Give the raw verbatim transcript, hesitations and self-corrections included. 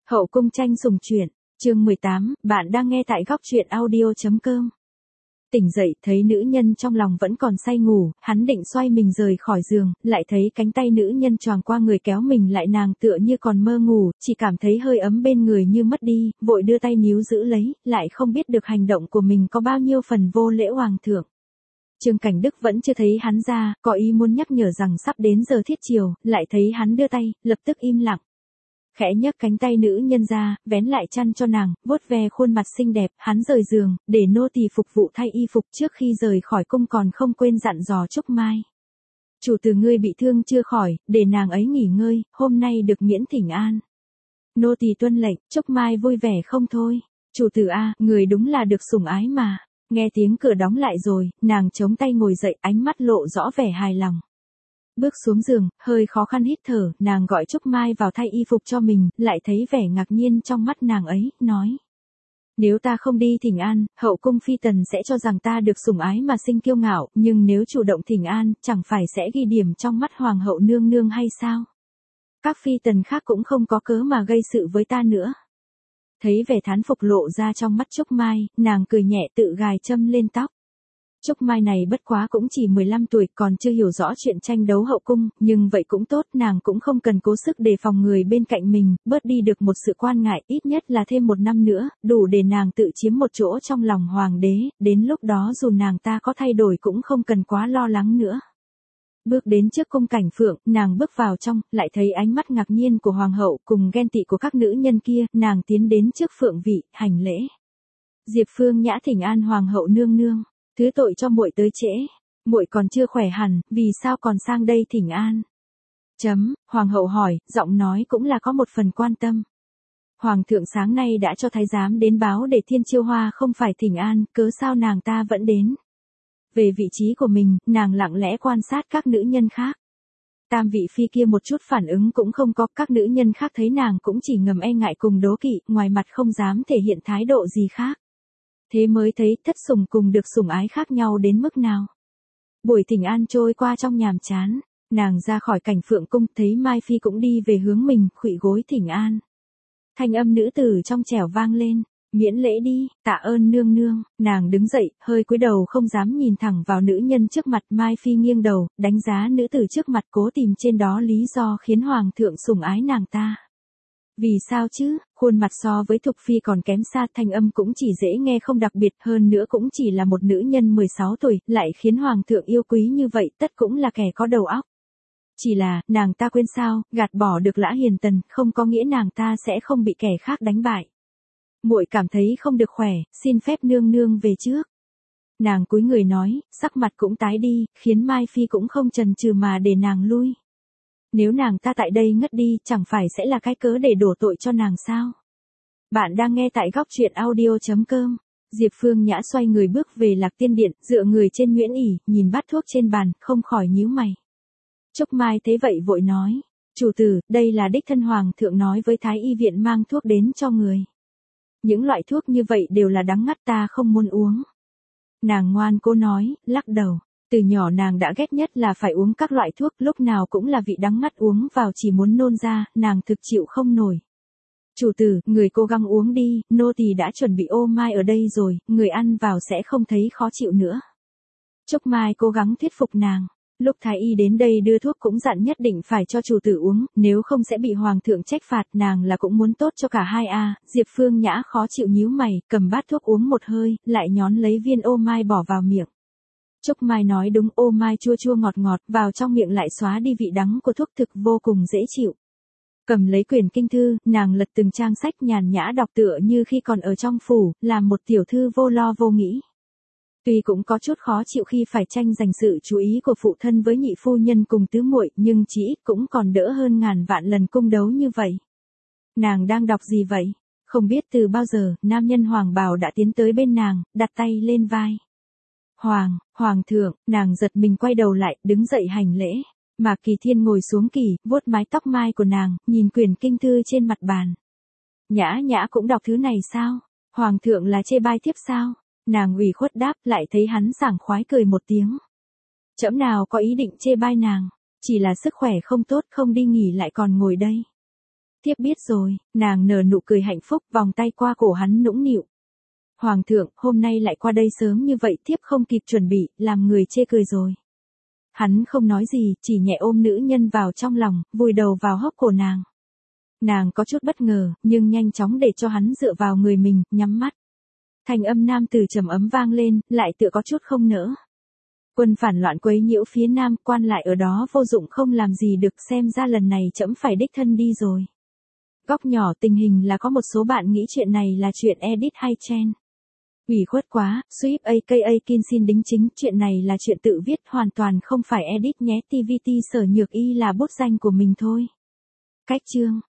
Hậu cung tranh sủng truyện, chương mười tám, bạn đang nghe tại góc truyện audio.com. Tỉnh dậy, thấy nữ nhân trong lòng vẫn còn say ngủ, hắn định xoay mình rời khỏi giường, lại thấy cánh tay nữ nhân choàng qua người kéo mình lại, nàng tựa như còn mơ ngủ, chỉ cảm thấy hơi ấm bên người như mất đi, vội đưa tay níu giữ lấy, lại không biết được hành động của mình có bao nhiêu phần vô lễ hoàng thượng. Trương Cảnh Đức vẫn chưa thấy hắn ra, có ý muốn nhắc nhở rằng sắp đến giờ thiết chiều, lại thấy hắn đưa tay, lập tức im lặng. Khẽ nhấc cánh tay nữ nhân ra, vén lại chăn cho nàng, vuốt ve khuôn mặt xinh đẹp, hắn rời giường, để nô tỳ phục vụ thay y phục, trước khi rời khỏi cung còn không quên dặn dò Trúc Mai. Chủ tử ngươi bị thương chưa khỏi, để nàng ấy nghỉ ngơi, hôm nay được miễn thỉnh an. Nô tỳ tuân lệnh. Trúc Mai vui vẻ không thôi. Chủ tử a, người đúng là được sủng ái mà. Nghe tiếng cửa đóng lại rồi, nàng chống tay ngồi dậy, ánh mắt lộ rõ vẻ hài lòng. Bước xuống giường, hơi khó khăn hít thở, nàng gọi Trúc Mai vào thay y phục cho mình, lại thấy vẻ ngạc nhiên trong mắt nàng ấy, nói. Nếu ta không đi thỉnh an, hậu cung phi tần sẽ cho rằng ta được sủng ái mà sinh kiêu ngạo, nhưng nếu chủ động thỉnh an, chẳng phải sẽ ghi điểm trong mắt hoàng hậu nương nương hay sao? Các phi tần khác cũng không có cớ mà gây sự với ta nữa. Thấy vẻ thán phục lộ ra trong mắt Trúc Mai, nàng cười nhẹ tự gài châm lên tóc. Trúc Mai này bất quá cũng chỉ mười lăm tuổi, còn chưa hiểu rõ chuyện tranh đấu hậu cung, nhưng vậy cũng tốt, nàng cũng không cần cố sức đề phòng người bên cạnh mình, bớt đi được một sự quan ngại, ít nhất là thêm một năm nữa, đủ để nàng tự chiếm một chỗ trong lòng hoàng đế, đến lúc đó dù nàng ta có thay đổi cũng không cần quá lo lắng nữa. Bước đến trước cung Cảnh Phượng, nàng bước vào trong, lại thấy ánh mắt ngạc nhiên của hoàng hậu cùng ghen tị của các nữ nhân kia, nàng tiến đến trước Phượng vị, hành lễ. Diệp Phương Nhã thỉnh an hoàng hậu nương nương. Thứ tội cho muội tới trễ, muội còn chưa khỏe hẳn, vì sao còn sang đây thỉnh an? Chấm, hoàng hậu hỏi, giọng nói cũng là có một phần quan tâm. Hoàng thượng sáng nay đã cho thái giám đến báo để Thiên Chiêu Hoa không phải thỉnh an, cớ sao nàng ta vẫn đến? Về vị trí của mình, nàng lặng lẽ quan sát các nữ nhân khác. Tam vị phi kia một chút phản ứng cũng không có, các nữ nhân khác thấy nàng cũng chỉ ngầm e ngại cùng đố kỵ, ngoài mặt không dám thể hiện thái độ gì khác. Thế mới thấy thất sủng cùng được sủng ái khác nhau đến mức nào. Buổi thỉnh an trôi qua trong nhàm chán, nàng ra khỏi Cảnh Phượng cung, thấy Mai Phi cũng đi về hướng mình, khuỵu gối thỉnh an. Thanh âm nữ tử trong trẻo vang lên, miễn lễ đi, tạ ơn nương nương. Nàng đứng dậy, hơi cúi đầu không dám nhìn thẳng vào nữ nhân trước mặt. Mai Phi nghiêng đầu, đánh giá nữ tử trước mặt, cố tìm trên đó lý do khiến hoàng thượng sủng ái nàng ta. Vì sao chứ, khuôn mặt so với Thục Phi còn kém xa, thanh âm cũng chỉ dễ nghe không đặc biệt, hơn nữa cũng chỉ là một nữ nhân mười sáu tuổi, lại khiến hoàng thượng yêu quý như vậy, tất cũng là kẻ có đầu óc. Chỉ là, nàng ta quên sao, gạt bỏ được Lã Hiền Tần, không có nghĩa nàng ta sẽ không bị kẻ khác đánh bại. Muội cảm thấy không được khỏe, xin phép nương nương về trước. Nàng cúi người nói, sắc mặt cũng tái đi, khiến Mai Phi cũng không chần chừ mà để nàng lui. Nếu nàng ta tại đây ngất đi, chẳng phải sẽ là cái cớ để đổ tội cho nàng sao? Bạn đang nghe tại góc truyện audio.com. Diệp Phương Nhã xoay người bước về Lạc Tiên Điện, dựa người trên Nguyễn ỷ, nhìn bát thuốc trên bàn, không khỏi nhíu mày. Trúc Mai thấy vậy vội nói, chủ tử, đây là đích thân hoàng thượng nói với Thái y viện mang thuốc đến cho người. Những loại thuốc như vậy đều là đắng ngắt, ta không muốn uống. Nàng ngoan cố nói, lắc đầu. Từ nhỏ nàng đã ghét nhất là phải uống các loại thuốc, lúc nào cũng là vị đắng ngắt, uống vào chỉ muốn nôn ra, nàng thực chịu không nổi. Chủ tử, người cố gắng uống đi, nô tỳ đã chuẩn bị ô mai ở đây rồi, người ăn vào sẽ không thấy khó chịu nữa. Trúc Mai cố gắng thuyết phục nàng. Lúc thái y đến đây đưa thuốc cũng dặn nhất định phải cho chủ tử uống, nếu không sẽ bị hoàng thượng trách phạt, nàng là cũng muốn tốt cho cả hai a. À. Diệp Phương Nhã khó chịu nhíu mày, cầm bát thuốc uống một hơi, lại nhón lấy viên ô mai bỏ vào miệng. Trúc Mai nói đúng, ô mai chua chua ngọt ngọt, vào trong miệng lại xóa đi vị đắng của thuốc, thực vô cùng dễ chịu. Cầm lấy quyển kinh thư, nàng lật từng trang sách nhàn nhã đọc tựa như khi còn ở trong phủ, làm một tiểu thư vô lo vô nghĩ. Tuy cũng có chút khó chịu khi phải tranh giành sự chú ý của phụ thân với nhị phu nhân cùng tứ muội, nhưng chỉ ít cũng còn đỡ hơn ngàn vạn lần cung đấu như vậy. Nàng đang đọc gì vậy? Không biết từ bao giờ, nam nhân hoàng bào đã tiến tới bên nàng, đặt tay lên vai. Hoàng, hoàng thượng, nàng giật mình quay đầu lại, đứng dậy hành lễ. Mạc Kỳ Thiên ngồi xuống kỳ, vuốt mái tóc mai của nàng, nhìn quyển kinh thư trên mặt bàn. Nhã Nhã cũng đọc thứ này sao? Hoàng thượng là chê bai tiếp sao? Nàng ủy khuất đáp, lại thấy hắn sảng khoái cười một tiếng. Trẫm nào có ý định chê bai nàng, chỉ là sức khỏe không tốt, không đi nghỉ lại còn ngồi đây. Thiếp biết rồi, nàng nở nụ cười hạnh phúc, vòng tay qua cổ hắn nũng nịu. Hoàng thượng, hôm nay lại qua đây sớm như vậy, thiếp không kịp chuẩn bị, làm người chê cười rồi. Hắn không nói gì, chỉ nhẹ ôm nữ nhân vào trong lòng, vùi đầu vào hốc cổ nàng. Nàng có chút bất ngờ, nhưng nhanh chóng để cho hắn dựa vào người mình, nhắm mắt. Thanh âm nam từ trầm ấm vang lên, lại tựa có chút không nỡ. Quân phản loạn quấy nhiễu phía nam, quan lại ở đó vô dụng không làm gì được, xem ra lần này trẫm phải đích thân đi rồi. Góc nhỏ, tình hình là có một số bạn nghĩ chuyện này là chuyện edit hay chen. Ủy khuất quá, Swift aka Kin xin đính chính, chuyện này là chuyện tự viết, hoàn toàn không phải edit nhé, tê vê tê Sở Nhược Y là bút danh của mình thôi. Cách chương